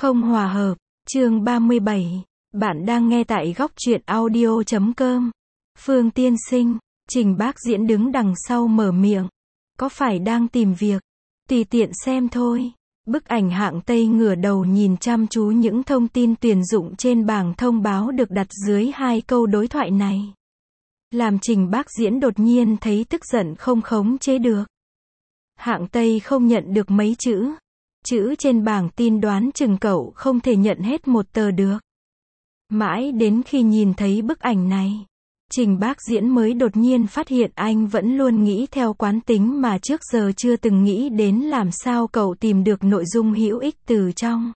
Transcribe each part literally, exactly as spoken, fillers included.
Không hòa hợp, chương ba mươi bảy. Bạn đang nghe tại góc truyện audio chấm com. Phương tiên sinh, Trình Bác Diễn đứng đằng sau mở miệng. Có phải đang tìm việc? Tùy tiện xem thôi. Bức ảnh hạng Tây ngửa đầu nhìn chăm chú những thông tin tuyển dụng trên bảng thông báo được đặt dưới hai câu đối thoại này. Làm Trình Bác Diễn đột nhiên thấy tức giận không khống chế được. Hạng Tây không nhận được mấy chữ. Chữ trên bảng tin đoán chừng cậu không thể nhận hết một tờ được. Mãi đến khi nhìn thấy bức ảnh này, Trình Bác Diễn mới đột nhiên phát hiện anh vẫn luôn nghĩ theo quán tính mà trước giờ chưa từng nghĩ đến làm sao cậu tìm được nội dung hữu ích từ trong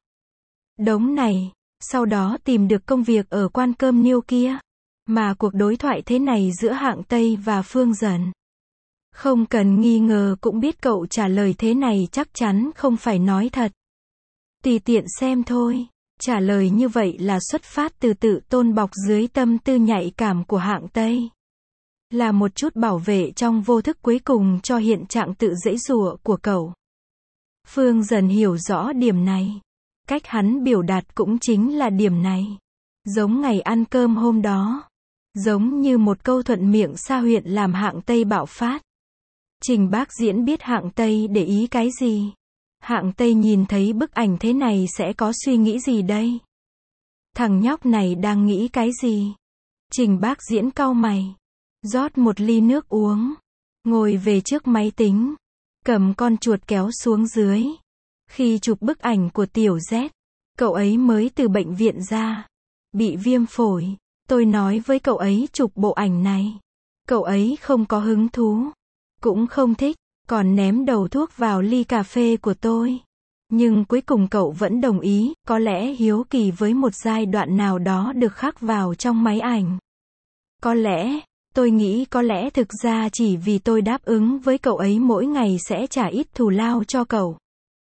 đống này, sau đó tìm được công việc ở Quan Cơm Niêu kia. Mà cuộc đối thoại thế này giữa Hạng Tây và Phương Dần, không cần nghi ngờ cũng biết cậu trả lời thế này chắc chắn không phải nói thật. Tùy tiện xem thôi. Trả lời như vậy là xuất phát từ tự tôn bọc dưới tâm tư nhạy cảm của Hạng Tây. Là một chút bảo vệ trong vô thức cuối cùng cho hiện trạng tự giãy giụa của cậu. Phương Dần hiểu rõ điểm này. Cách hắn biểu đạt cũng chính là điểm này. Giống ngày ăn cơm hôm đó. Giống như một câu thuận miệng sa huyện làm Hạng Tây bạo phát. Trình Bác Diễn biết Hạng Tây để ý cái gì. Hạng Tây nhìn thấy bức ảnh thế này sẽ có suy nghĩ gì đây? Thằng nhóc này đang nghĩ cái gì? Trình Bác Diễn cau mày. Rót một ly nước uống. Ngồi về trước máy tính. Cầm con chuột kéo xuống dưới. Khi chụp bức ảnh của Tiểu Z, cậu ấy mới từ bệnh viện ra. Bị viêm phổi. Tôi nói với cậu ấy chụp bộ ảnh này. Cậu ấy không có hứng thú. Cũng không thích. Còn ném đầu thuốc vào ly cà phê của tôi. Nhưng cuối cùng cậu vẫn đồng ý, có lẽ hiếu kỳ với một giai đoạn nào đó được khắc vào trong máy ảnh. Có lẽ, tôi nghĩ có lẽ thực ra chỉ vì tôi đáp ứng với cậu ấy mỗi ngày sẽ trả ít thù lao cho cậu.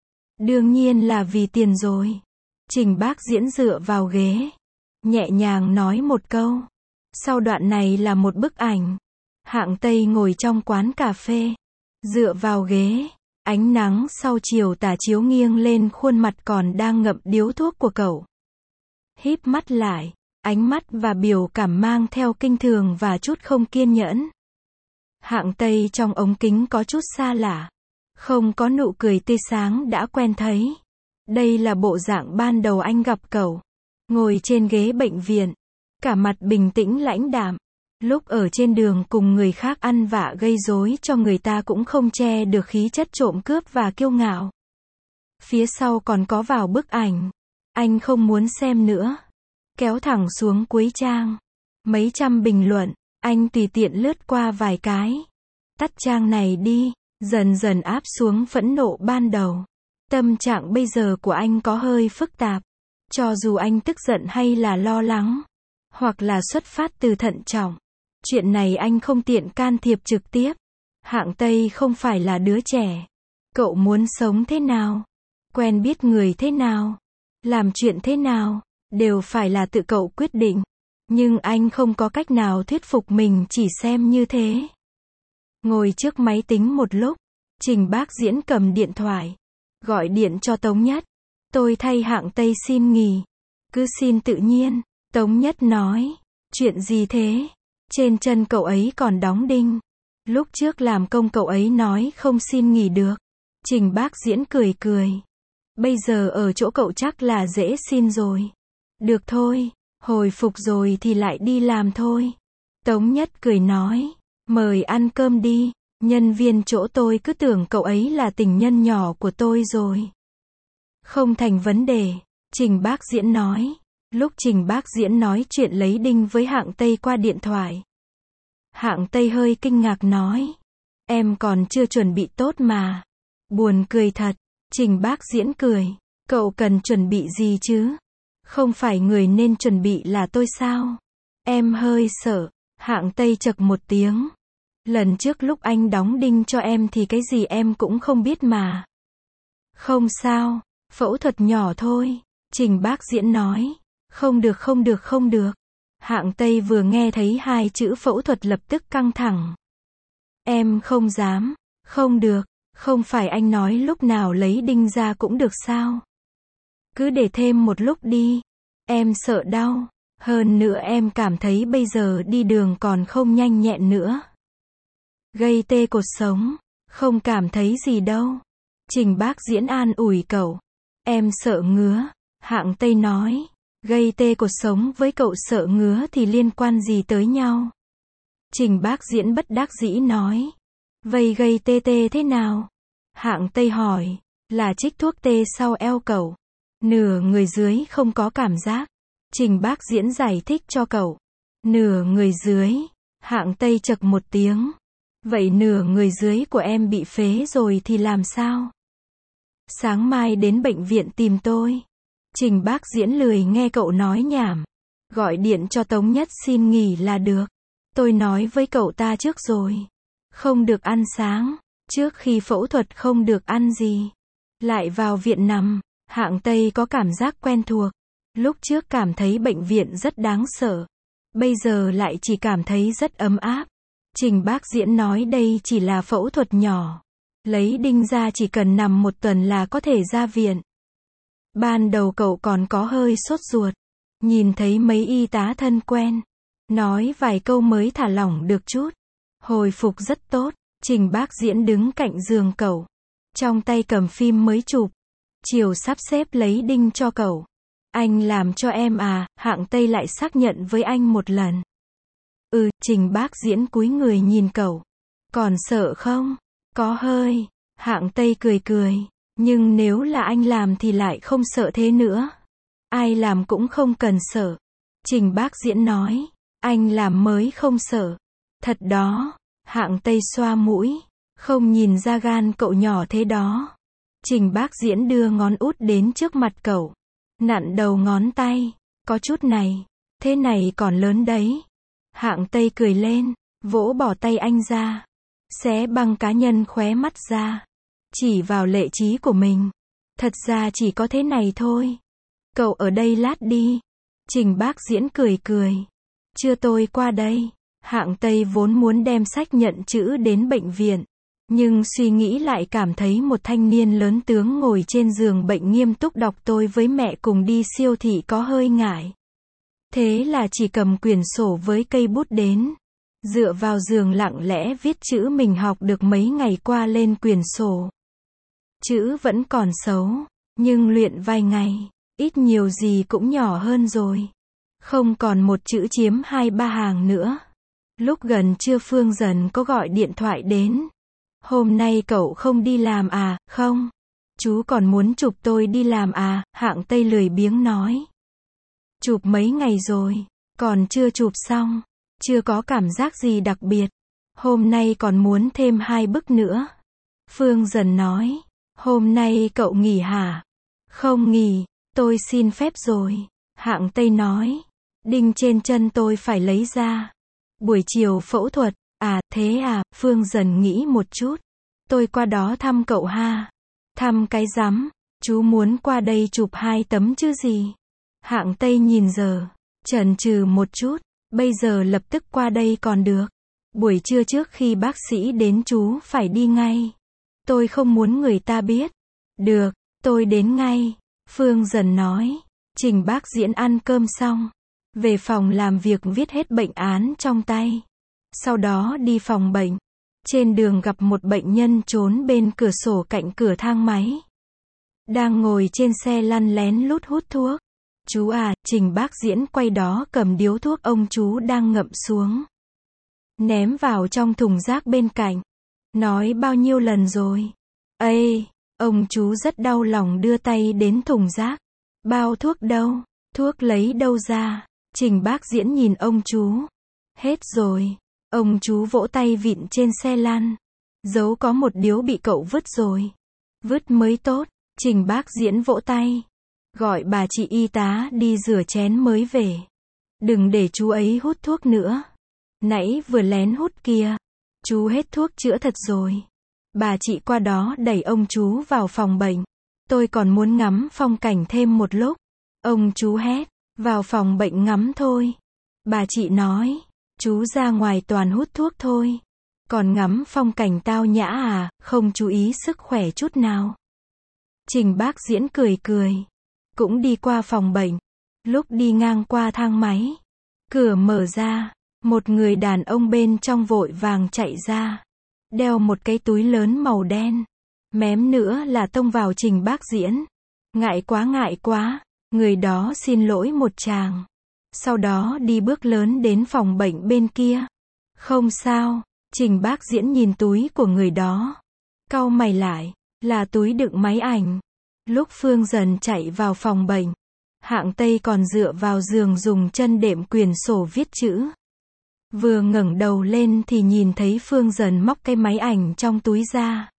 Đương nhiên là vì tiền rồi. Trình Bác Diễn dựa vào ghế. Nhẹ nhàng nói một câu. Sau đoạn này là một bức ảnh. Hạng Tây ngồi trong quán cà phê. Dựa vào ghế, ánh nắng sau chiều tà chiếu nghiêng lên khuôn mặt còn đang ngậm điếu thuốc của cậu. Híp mắt lại, ánh mắt và biểu cảm mang theo kinh thường và chút không kiên nhẫn. Hạng Tây trong ống kính có chút xa lạ, không có nụ cười tươi sáng đã quen thấy. Đây là bộ dạng ban đầu anh gặp cậu, ngồi trên ghế bệnh viện, cả mặt bình tĩnh lãnh đạm. Lúc ở trên đường cùng người khác ăn vạ gây rối cho người ta cũng không che được khí chất trộm cướp và kiêu ngạo. Phía sau còn có vào bức ảnh. Anh không muốn xem nữa. Kéo thẳng xuống cuối trang. Mấy trăm bình luận. Anh tùy tiện lướt qua vài cái. Tắt trang này đi. Dần dần áp xuống phẫn nộ ban đầu. Tâm trạng bây giờ của anh có hơi phức tạp. Cho dù anh tức giận hay là lo lắng. Hoặc là xuất phát từ thận trọng. Chuyện này anh không tiện can thiệp trực tiếp. Hạng Tây không phải là đứa trẻ. Cậu muốn sống thế nào? Quen biết người thế nào? Làm chuyện thế nào? Đều phải là tự cậu quyết định. Nhưng anh không có cách nào thuyết phục mình chỉ xem như thế. Ngồi trước máy tính một lúc, Trình Bác Diễn cầm điện thoại. Gọi điện cho Tống Nhất. Tôi thay Hạng Tây xin nghỉ. Cứ xin tự nhiên. Tống Nhất nói. Chuyện gì thế? Trên chân cậu ấy còn đóng đinh. Lúc trước làm công cậu ấy nói không xin nghỉ được. Trình Bác Diễn cười cười. Bây giờ ở chỗ cậu chắc là dễ xin rồi. Được thôi, hồi phục rồi thì lại đi làm thôi. Tống Nhất cười nói. Mời ăn cơm đi. Nhân viên chỗ tôi cứ tưởng cậu ấy là tình nhân nhỏ của tôi rồi. Không thành vấn đề. Trình Bác Diễn nói. Lúc Trình Bác Diễn nói chuyện lấy đinh với Hạng Tây qua điện thoại. Hạng Tây hơi kinh ngạc nói. Em còn chưa chuẩn bị tốt mà. Buồn cười thật. Trình Bác Diễn cười. Cậu cần chuẩn bị gì chứ? Không phải người nên chuẩn bị là tôi sao? Em hơi sợ. Hạng Tây chậc một tiếng. Lần trước lúc anh đóng đinh cho em thì cái gì em cũng không biết mà. Không sao. Phẫu thuật nhỏ thôi. Trình Bác Diễn nói. Không được không được không được. Hạng Tây vừa nghe thấy hai chữ phẫu thuật lập tức căng thẳng. Em không dám. Không được. Không phải anh nói lúc nào lấy đinh ra cũng được sao? Cứ để thêm một lúc đi. Em sợ đau. Hơn nữa em cảm thấy bây giờ đi đường còn không nhanh nhẹn nữa. Gây tê cột sống. Không cảm thấy gì đâu. Trình Bác Diễn an ủi cậu. Em sợ ngứa. Hạng Tây nói. Gây tê cột sống với cậu sợ ngứa thì liên quan gì tới nhau? Trình Bác Diễn bất đắc dĩ nói. Vậy gây tê tê thế nào? Hạng Tây hỏi. Là trích thuốc tê sau eo cậu. Nửa người dưới không có cảm giác. Trình Bác Diễn giải thích cho cậu. Nửa người dưới. Hạng Tây chậc một tiếng. Vậy nửa người dưới của em bị phế rồi thì làm sao? Sáng mai đến bệnh viện tìm tôi. Trình Bác Diễn lười nghe cậu nói nhảm. Gọi điện cho Tống Nhất xin nghỉ là được. Tôi nói với cậu ta trước rồi. Không được ăn sáng. Trước khi phẫu thuật không được ăn gì. Lại vào viện nằm. Hạng Tây có cảm giác quen thuộc. Lúc trước cảm thấy bệnh viện rất đáng sợ. Bây giờ lại chỉ cảm thấy rất ấm áp. Trình Bác Diễn nói đây chỉ là phẫu thuật nhỏ. Lấy đinh ra chỉ cần nằm một tuần là có thể ra viện. Ban đầu cậu còn có hơi sốt ruột. Nhìn thấy mấy y tá thân quen. Nói vài câu mới thả lỏng được chút. Hồi phục rất tốt. Trình Bác Diễn đứng cạnh giường cậu. Trong tay cầm phim mới chụp. Chiều sắp xếp lấy đinh cho cậu. Anh làm cho em à? Hạng Tây lại xác nhận với anh một lần. Ừ, Trình Bác Diễn cúi người nhìn cậu. Còn sợ không? Có hơi. Hạng Tây cười cười. Nhưng nếu là anh làm thì lại không sợ thế nữa. Ai làm cũng không cần sợ. Trình Bác Diễn nói. Anh làm mới không sợ. Thật đó. Hạng Tây xoa mũi. Không nhìn ra gan cậu nhỏ thế đó. Trình Bác Diễn đưa ngón út đến trước mặt cậu. Nặn đầu ngón tay. Có chút này. Thế này còn lớn đấy. Hạng Tây cười lên. Vỗ bỏ tay anh ra. Xé băng cá nhân khóe mắt ra. Chỉ vào lệ trí của mình. Thật ra chỉ có thế này thôi. Cậu ở đây lát đi. Trình Bác Diễn cười cười. Chưa tôi qua đây. Hạng Tây vốn muốn đem sách nhận chữ đến bệnh viện. Nhưng suy nghĩ lại cảm thấy một thanh niên lớn tướng ngồi trên giường bệnh nghiêm túc đọc tôi với mẹ cùng đi siêu thị có hơi ngại. Thế là chỉ cầm quyển sổ với cây bút đến. Dựa vào giường lặng lẽ viết chữ mình học được mấy ngày qua lên quyển sổ. Chữ vẫn còn xấu. Nhưng luyện vài ngày. Ít nhiều gì cũng nhỏ hơn rồi. Không còn một chữ chiếm hai ba hàng nữa. Lúc gần trưa Phương Dần có gọi điện thoại đến. Hôm nay cậu không đi làm à? Không. Chú còn muốn chụp tôi đi làm à? Hạng Tây lười biếng nói. Chụp mấy ngày rồi. Còn chưa chụp xong. Chưa có cảm giác gì đặc biệt. Hôm nay còn muốn thêm hai bức nữa. Phương Dần nói. Hôm nay cậu nghỉ hả? Không nghỉ. Tôi xin phép rồi. Hạng Tây nói. Đinh trên chân tôi phải lấy ra. Buổi chiều phẫu thuật. À, thế à? Phương Dần nghĩ một chút. Tôi qua đó thăm cậu ha. Thăm cái rắm. Chú muốn qua đây chụp hai tấm chứ gì? Hạng Tây nhìn giờ. Chần chừ một chút. Bây giờ lập tức qua đây còn được. Buổi trưa trước khi bác sĩ đến chú phải đi ngay. Tôi không muốn người ta biết. Được, tôi đến ngay. Phương Dần nói. Trình Bác Diễn ăn cơm xong. Về phòng làm việc viết hết bệnh án trong tay. Sau đó đi phòng bệnh. Trên đường gặp một bệnh nhân trốn bên cửa sổ cạnh cửa thang máy. Đang ngồi trên xe lăn lén lút hút thuốc. Chú à, Trình Bác Diễn quay đó cầm điếu thuốc ông chú đang ngậm xuống. Ném vào trong thùng rác bên cạnh. Nói bao nhiêu lần rồi. Ây, ông chú rất đau lòng đưa tay đến thùng rác. Bao thuốc đâu? Thuốc lấy đâu ra? Trình Bác Diễn nhìn ông chú. Hết rồi. Ông chú vỗ tay vịn trên xe lăn. Dấu có một điếu bị cậu vứt rồi. Vứt mới tốt. Trình Bác Diễn vỗ tay. Gọi bà chị y tá đi rửa chén mới về. Đừng để chú ấy hút thuốc nữa. Nãy vừa lén hút kia. Chú hết thuốc chữa thật rồi. Bà chị qua đó đẩy ông chú vào phòng bệnh. Tôi còn muốn ngắm phong cảnh thêm một lúc. Ông chú hét. Vào phòng bệnh ngắm thôi. Bà chị nói. Chú ra ngoài toàn hút thuốc thôi. Còn ngắm phong cảnh tao nhã à, không chú ý sức khỏe chút nào. Trình Bác Diễn cười cười. cũng đi qua phòng bệnh. Lúc đi ngang qua thang máy, cửa mở ra, một người đàn ông bên trong vội vàng chạy ra, đeo một cái túi lớn màu đen. Mém nữa là tông vào Trình Bác Diễn. Ngại quá ngại quá, người đó xin lỗi một tràng. Sau đó đi bước lớn đến phòng bệnh bên kia. Không sao, Trình Bác Diễn nhìn túi của người đó. Cau mày lại, là túi đựng máy ảnh. Lúc Phương Dần chạy vào phòng bệnh, Hạng Tây còn dựa vào giường dùng chân đệm quyển sổ viết chữ. Vừa ngẩng đầu lên thì nhìn thấy Phương Dần móc cái máy ảnh trong túi ra.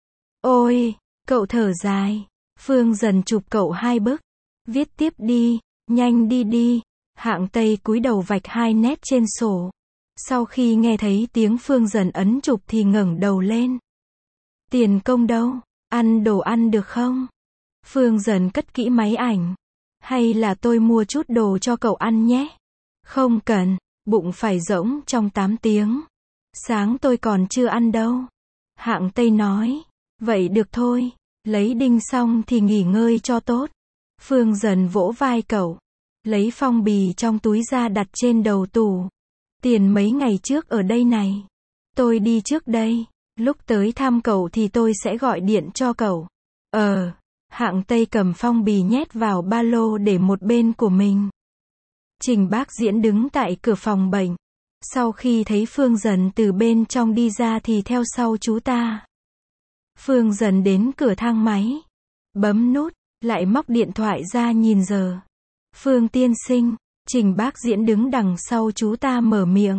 Ôi, cậu thở dài. Phương Dần chụp cậu hai bức. Viết tiếp đi, nhanh đi đi. Hạng Tây cúi đầu vạch hai nét trên sổ. Sau khi nghe thấy tiếng Phương Dần ấn chụp thì ngẩng đầu lên. Tiền công đâu? Ăn đồ ăn được không? Phương Dần cất kỹ máy ảnh. Hay là tôi mua chút đồ cho cậu ăn nhé? Không cần, bụng phải rỗng trong tám tiếng. Sáng tôi còn chưa ăn đâu. Hạng Tây nói. Vậy được thôi, lấy đinh xong thì nghỉ ngơi cho tốt. Phương Dần vỗ vai cậu, lấy phong bì trong túi ra đặt trên đầu tủ. Tiền mấy ngày trước ở đây này. Tôi đi trước đây, lúc tới thăm cậu thì tôi sẽ gọi điện cho cậu. Ờ, Hạng Tây cầm phong bì nhét vào ba lô để một bên của mình. Trình Bác Diễn đứng tại cửa phòng bệnh. Sau khi thấy Phương Dần từ bên trong đi ra thì theo sau chú ta. Phương Dần đến cửa thang máy, bấm nút, lại móc điện thoại ra nhìn giờ. Phương tiên sinh, Trình Bác Diễn đứng đằng sau chú ta mở miệng.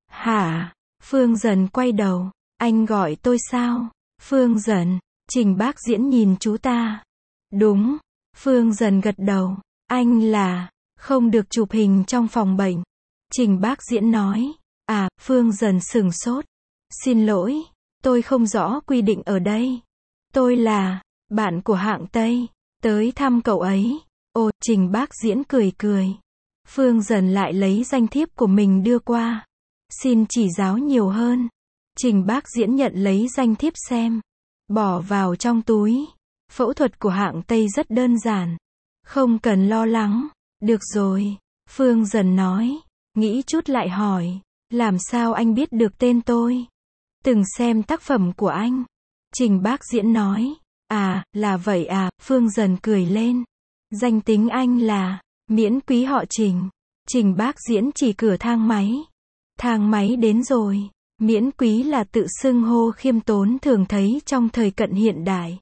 Hả? Phương Dần quay đầu, anh gọi tôi sao? Phương Dần, Trình Bác Diễn nhìn chú ta. Đúng. Phương Dần gật đầu. Anh là, không được chụp hình trong phòng bệnh. Trình Bác Diễn nói. À, Phương Dần sửng sốt. Xin lỗi, tôi không rõ quy định ở đây. Tôi là, bạn của Hạng Tây, tới thăm cậu ấy. Ồ, Trình Bác Diễn cười cười. Phương Dần lại lấy danh thiếp của mình đưa qua. Xin chỉ giáo nhiều hơn. Trình Bác Diễn nhận lấy danh thiếp xem. Bỏ vào trong túi. Phẫu thuật của Hạng Tây rất đơn giản. Không cần lo lắng. Được rồi. Phương Dần nói. Nghĩ chút lại hỏi. Làm sao anh biết được tên tôi? Từng xem tác phẩm của anh. Trình Bác Diễn nói. À, là vậy à, Phương Dần cười lên. Danh tính anh là, miễn quý họ Trình. Trình Bác Diễn chỉ cửa thang máy. Thang máy đến rồi. Miễn quý là tự xưng hô khiêm tốn thường thấy trong thời cận hiện đại.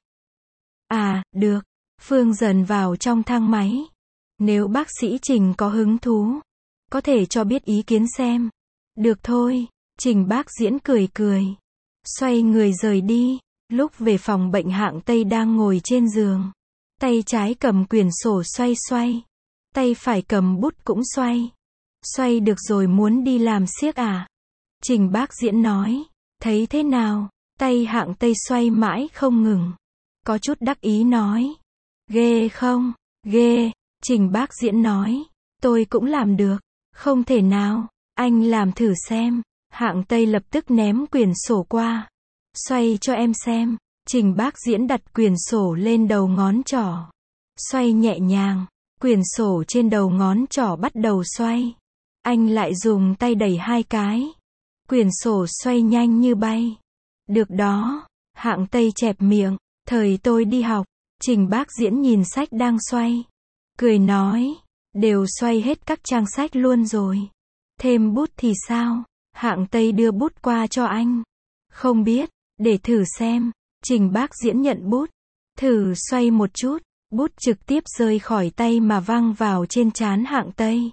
À, được. Phương Dần vào trong thang máy. Nếu bác sĩ Trình có hứng thú, có thể cho biết ý kiến xem. Được thôi. Trình Bác Diễn cười cười. Xoay người rời đi. Lúc về phòng bệnh Hạng Tây đang ngồi trên giường. Tay trái cầm quyển sổ xoay xoay. Tay phải cầm bút cũng xoay. Xoay được rồi muốn đi làm xiếc à? Trình Bác Diễn nói. Thấy thế nào? Tay Hạng Tây xoay mãi không ngừng. Có chút đắc ý nói. Ghê không? Ghê. Trình Bác Diễn nói. Tôi cũng làm được. Không thể nào. Anh làm thử xem. Hạng Tây lập tức ném quyển sổ qua. Xoay cho em xem. Trình Bác Diễn đặt quyển sổ lên đầu ngón trỏ. Xoay nhẹ nhàng. Quyển sổ trên đầu ngón trỏ bắt đầu xoay. Anh lại dùng tay đẩy hai cái. Quyển sổ xoay nhanh như bay. Được đó. Hạng Tây chẹp miệng. Thời tôi đi học, Trình Bác Diễn nhìn sách đang xoay. Cười nói. Đều xoay hết các trang sách luôn rồi. Thêm bút thì sao? Hạng Tây đưa bút qua cho anh. Không biết, để thử xem. Trình Bác Diễn nhận bút. Thử xoay một chút. Bút trực tiếp rơi khỏi tay mà văng vào trên trán Hạng Tây.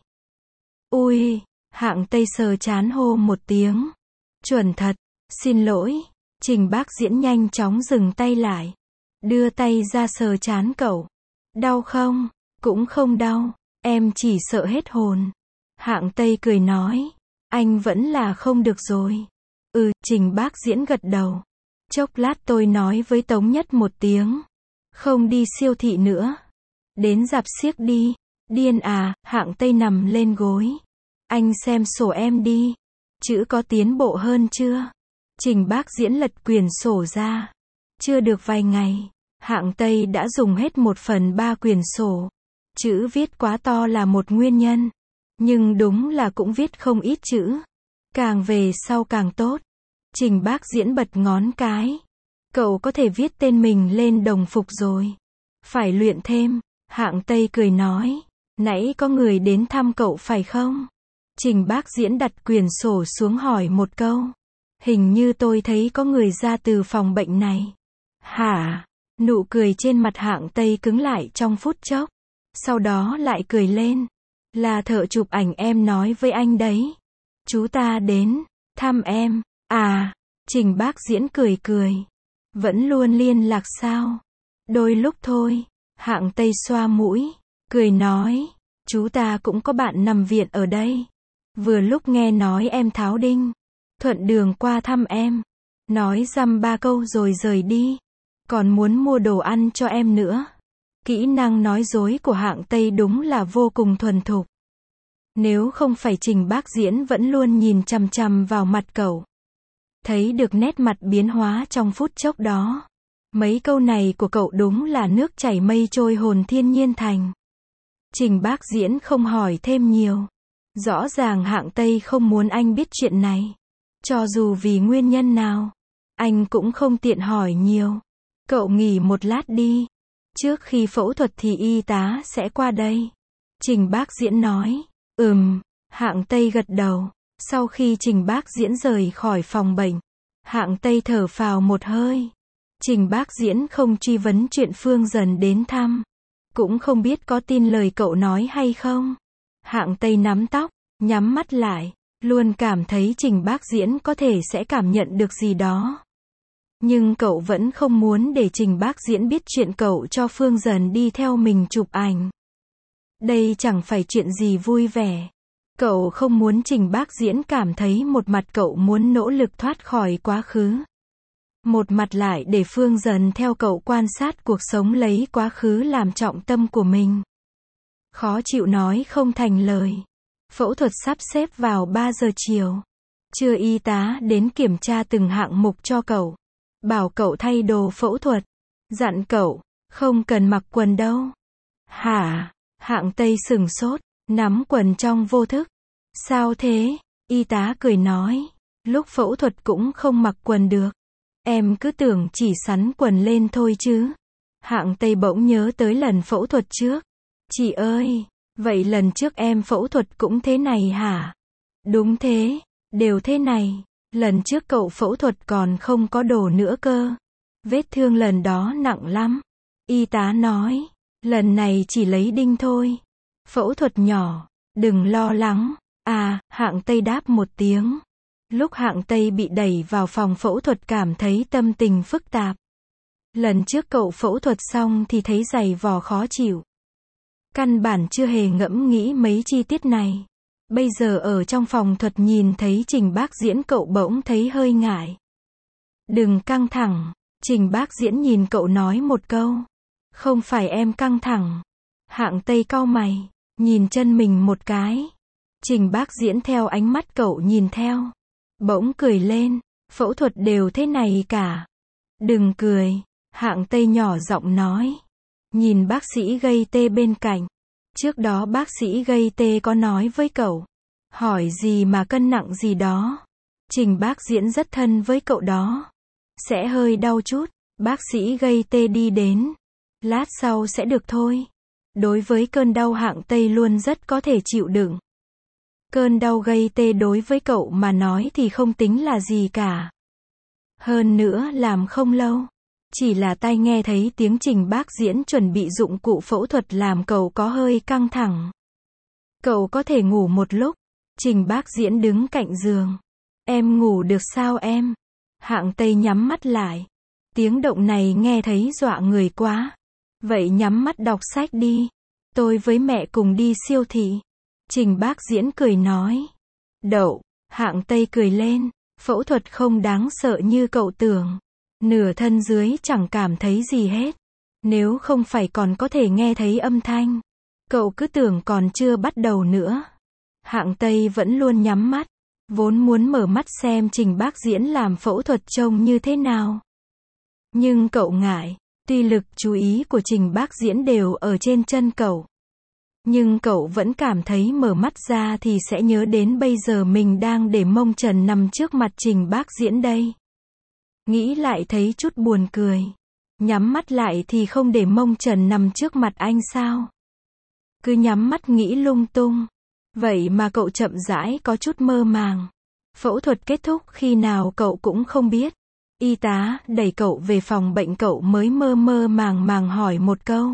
Ui, Hạng Tây sờ trán hô một tiếng. Chuẩn thật, xin lỗi. Trình Bác Diễn nhanh chóng dừng tay lại. Đưa tay ra sờ trán cậu. Đau không? Cũng không đau. Em chỉ sợ hết hồn. Hạng Tây cười nói. Anh vẫn là không được rồi. Ừ, Trình Bác Diễn gật đầu. Chốc lát tôi nói với Tống Nhất một tiếng. Không đi siêu thị nữa. Đến rạp xiếc đi. Điên à, Hạng Tây nằm lên gối. Anh xem sổ em đi. Chữ có tiến bộ hơn chưa? Trình Bác Diễn lật quyển sổ ra. Chưa được vài ngày, Hạng Tây đã dùng hết một phần ba quyển sổ. Chữ viết quá to là một nguyên nhân. Nhưng đúng là cũng viết không ít chữ. Càng về sau càng tốt. Trình Bác Diễn bật ngón cái. Cậu có thể viết tên mình lên đồng phục rồi. Phải luyện thêm. Hạng Tây cười nói. Nãy có người đến thăm cậu phải không? Trình Bác Diễn đặt quyển sổ xuống hỏi một câu. Hình như tôi thấy có người ra từ phòng bệnh này. Hả? Nụ cười trên mặt Hạng Tây cứng lại trong phút chốc. Sau đó lại cười lên. Là thợ chụp ảnh em nói với anh đấy. Chú ta đến thăm em. À, Trình Bác Diễn cười cười. Vẫn luôn liên lạc sao? Đôi lúc thôi. Hạng Tây xoa mũi, cười nói. Chú ta cũng có bạn nằm viện ở đây. Vừa lúc nghe nói em tháo đinh. Thuận đường qua thăm em. Nói dăm ba câu rồi rời đi. Còn muốn mua đồ ăn cho em nữa. Kỹ năng nói dối của Hạng Tây đúng là vô cùng thuần thục. Nếu không phải Trình Bác Diễn vẫn luôn nhìn chằm chằm vào mặt cậu. Thấy được nét mặt biến hóa trong phút chốc đó. Mấy câu này của cậu đúng là nước chảy mây trôi hồn thiên nhiên thành. Trình Bác Diễn không hỏi thêm nhiều. Rõ ràng Hạng Tây không muốn anh biết chuyện này. Cho dù vì nguyên nhân nào, anh cũng không tiện hỏi nhiều. Cậu nghỉ một lát đi. Trước khi phẫu thuật thì y tá sẽ qua đây. Trình Bác Diễn nói. Ừm, Hạng Tây gật đầu. Sau khi Trình Bác Diễn rời khỏi phòng bệnh, Hạng Tây thở phào một hơi. Trình Bác Diễn không truy vấn chuyện Phương Dần đến thăm. Cũng không biết có tin lời cậu nói hay không. Hạng Tây nắm tóc, nhắm mắt lại. Luôn cảm thấy Trình Bác Diễn có thể sẽ cảm nhận được gì đó. Nhưng cậu vẫn không muốn để Trình Bác Diễn biết chuyện cậu cho Phương Dần đi theo mình chụp ảnh. Đây chẳng phải chuyện gì vui vẻ. Cậu không muốn Trình Bác Diễn cảm thấy một mặt cậu muốn nỗ lực thoát khỏi quá khứ. Một mặt lại để Phương Dần theo cậu quan sát cuộc sống lấy quá khứ làm trọng tâm của mình. Khó chịu nói không thành lời. Phẫu thuật sắp xếp vào ba giờ chiều. Trưa y tá đến kiểm tra từng hạng mục cho cậu. Bảo cậu thay đồ phẫu thuật. Dặn cậu, không cần mặc quần đâu. Hả? Hạng Tây sừng sốt, nắm quần trong vô thức. Sao thế? Y tá cười nói. Lúc phẫu thuật cũng không mặc quần được. Em cứ tưởng chỉ sắn quần lên thôi chứ. Hạng Tây bỗng nhớ tới lần phẫu thuật trước. Chị ơi, vậy lần trước em phẫu thuật cũng thế này hả? Đúng thế, đều thế này. Lần trước cậu phẫu thuật còn không có đồ nữa cơ. Vết thương lần đó nặng lắm. Y tá nói, lần này chỉ lấy đinh thôi. Phẫu thuật nhỏ, đừng lo lắng. À, Hạng Tây đáp một tiếng. Lúc Hạng Tây bị đẩy vào phòng phẫu thuật cảm thấy tâm tình phức tạp. Lần trước cậu phẫu thuật xong thì thấy dày vò khó chịu. Căn bản chưa hề ngẫm nghĩ mấy chi tiết này. Bây giờ ở trong phòng thuật nhìn thấy Trình Bác Diễn cậu bỗng thấy hơi ngại. Đừng căng thẳng. Trình Bác Diễn nhìn cậu nói một câu. Không phải em căng thẳng. Hạng Tây cau mày, nhìn chân mình một cái. Trình Bác Diễn theo ánh mắt cậu nhìn theo. Bỗng cười lên. Phẫu thuật đều thế này cả. Đừng cười. Hạng Tây nhỏ giọng nói. Nhìn bác sĩ gây tê bên cạnh. Trước đó bác sĩ gây tê có nói với cậu. Hỏi gì mà cân nặng gì đó. Trình Bác Diễn rất thân với cậu đó. Sẽ hơi đau chút. Bác sĩ gây tê đi đến. Lát sau sẽ được thôi. Đối với cơn đau Hạng Tây luôn rất có thể chịu đựng. Cơn đau gây tê đối với cậu mà nói thì không tính là gì cả. Hơn nữa làm không lâu. Chỉ là tai nghe thấy tiếng Trình Bác Diễn chuẩn bị dụng cụ phẫu thuật làm cậu có hơi căng thẳng. Cậu có thể ngủ một lúc. Trình Bác Diễn đứng cạnh giường. Em ngủ được sao em? Hạng Tây nhắm mắt lại. Tiếng động này nghe thấy dọa người quá. Vậy nhắm mắt đọc sách đi. Tôi với mẹ cùng đi siêu thị. Trình Bác Diễn cười nói. Đậu. Hạng Tây cười lên. Phẫu thuật không đáng sợ như cậu tưởng. Nửa thân dưới chẳng cảm thấy gì hết. Nếu không phải còn có thể nghe thấy âm thanh. Cậu cứ tưởng còn chưa bắt đầu nữa. Hạng Tây vẫn luôn nhắm mắt. Vốn muốn mở mắt xem Trình Bác Diễn làm phẫu thuật trông như thế nào. Nhưng cậu ngại. Tuy lực chú ý của Trình Bác Diễn đều ở trên chân cậu. Nhưng cậu vẫn cảm thấy mở mắt ra thì sẽ nhớ đến bây giờ mình đang để mông trần nằm trước mặt Trình Bác Diễn đây. Nghĩ lại thấy chút buồn cười. Nhắm mắt lại thì không để mông trần nằm trước mặt anh sao? Cứ nhắm mắt nghĩ lung tung. Vậy mà cậu chậm rãi có chút mơ màng. Phẫu thuật kết thúc khi nào cậu cũng không biết. Y tá đẩy cậu về phòng bệnh, cậu mới mơ mơ màng màng hỏi một câu.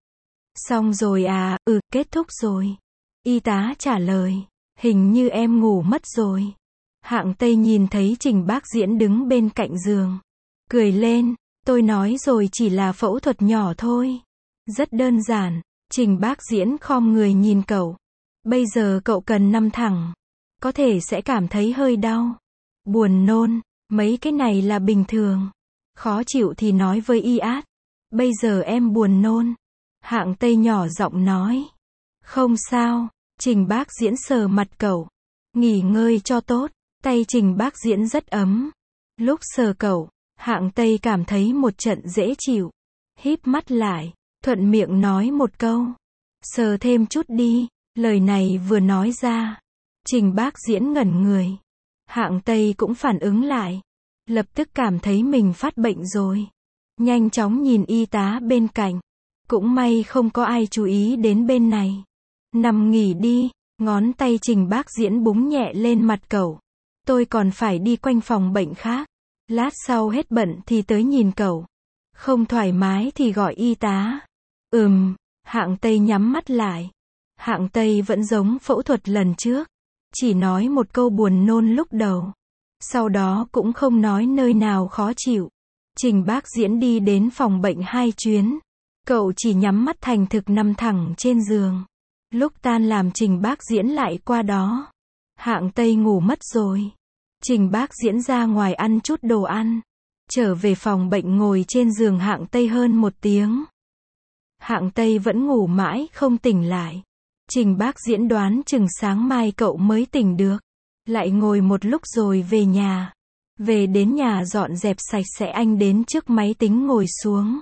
Xong rồi à? Ừ, kết thúc rồi. Y tá trả lời. Hình như em ngủ mất rồi. Hạng Tây nhìn thấy Trình Bác Diễn đứng bên cạnh giường. Cười lên. Tôi nói rồi, chỉ là phẫu thuật nhỏ thôi. Rất đơn giản. Trình Bác Diễn khom người nhìn cậu. Bây giờ cậu cần nằm thẳng. Có thể sẽ cảm thấy hơi đau. Buồn nôn. Mấy cái này là bình thường. Khó chịu thì nói với y át. Bây giờ em buồn nôn. Hạng Tây nhỏ giọng nói. Không sao. Trình Bác Diễn sờ mặt cậu. Nghỉ ngơi cho tốt. Tay Trình Bác Diễn rất ấm. Lúc sờ cậu, Hạng Tây cảm thấy một trận dễ chịu. Híp mắt lại, thuận miệng nói một câu. Sờ thêm chút đi. Lời này vừa nói ra, Trình Bác Diễn ngẩn người. Hạng Tây cũng phản ứng lại. Lập tức cảm thấy mình phát bệnh rồi. Nhanh chóng nhìn y tá bên cạnh. Cũng may không có ai chú ý đến bên này. Nằm nghỉ đi. Ngón tay Trình Bác Diễn búng nhẹ lên mặt cậu. Tôi còn phải đi quanh phòng bệnh khác. Lát sau hết bận thì tới nhìn cậu. Không thoải mái thì gọi y tá. Ừm. Hạng Tây nhắm mắt lại. Hạng Tây vẫn giống phẫu thuật lần trước. Chỉ nói một câu buồn nôn lúc đầu. Sau đó cũng không nói nơi nào khó chịu. Trình Bác Diễn đi đến phòng bệnh hai chuyến. Cậu chỉ nhắm mắt thành thực nằm thẳng trên giường. Lúc tan làm Trình Bác Diễn lại qua đó. Hạng Tây ngủ mất rồi. Trình Bác Diễn ra ngoài ăn chút đồ ăn. Trở về phòng bệnh ngồi trên giường Hạng Tây hơn một tiếng. Hạng Tây vẫn ngủ mãi không tỉnh lại. Trình Bác Diễn đoán chừng sáng mai cậu mới tỉnh được. Lại ngồi một lúc rồi về nhà. Về đến nhà dọn dẹp sạch sẽ, anh đến trước máy tính ngồi xuống.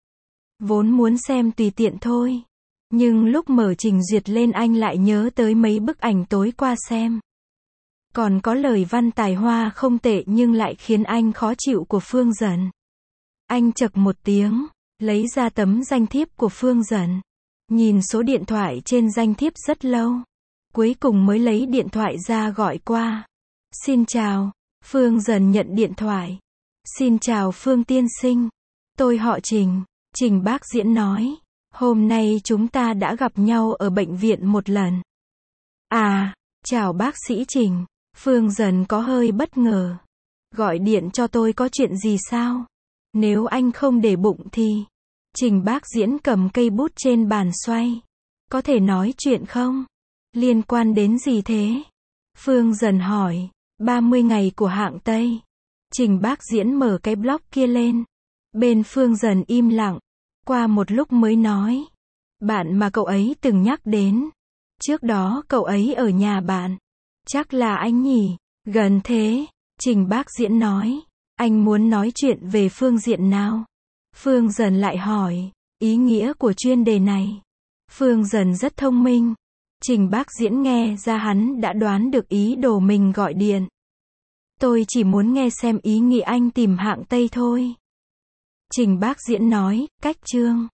Vốn muốn xem tùy tiện thôi. Nhưng lúc mở trình duyệt lên anh lại nhớ tới mấy bức ảnh tối qua xem. Còn có lời văn tài hoa không tệ nhưng lại khiến anh khó chịu của Phương Dần. Anh chậc một tiếng, lấy ra tấm danh thiếp của Phương Dần. Nhìn số điện thoại trên danh thiếp rất lâu. Cuối cùng mới lấy điện thoại ra gọi qua. Xin chào. Phương Dần nhận điện thoại. Xin chào Phương tiên sinh. Tôi họ Trình. Trình Bác Diễn nói. Hôm nay chúng ta đã gặp nhau ở bệnh viện một lần. À, chào bác sĩ Trình. Phương Dần có hơi bất ngờ. Gọi điện cho tôi có chuyện gì sao? Nếu anh không để bụng thì... Trình Bác Diễn cầm cây bút trên bàn xoay. Có thể nói chuyện không? Liên quan đến gì thế? Phương Dần hỏi. ba mươi ngày của Hạng Tây. Trình Bác Diễn mở cái blog kia lên. Bên Phương Dần im lặng. Qua một lúc mới nói. Bạn mà cậu ấy từng nhắc đến. Trước đó cậu ấy ở nhà bạn. Chắc là anh nhỉ? Gần thế. Trình Bác Diễn nói. Anh muốn nói chuyện về phương diện nào? Phương Dần lại hỏi. Ý nghĩa của chuyên đề này. Phương Dần rất thông minh. Trình Bác Diễn nghe ra hắn đã đoán được ý đồ mình gọi điện. Tôi chỉ muốn nghe xem ý nghĩ anh tìm Hạng Tây thôi. Trình Bác Diễn nói, cách chương.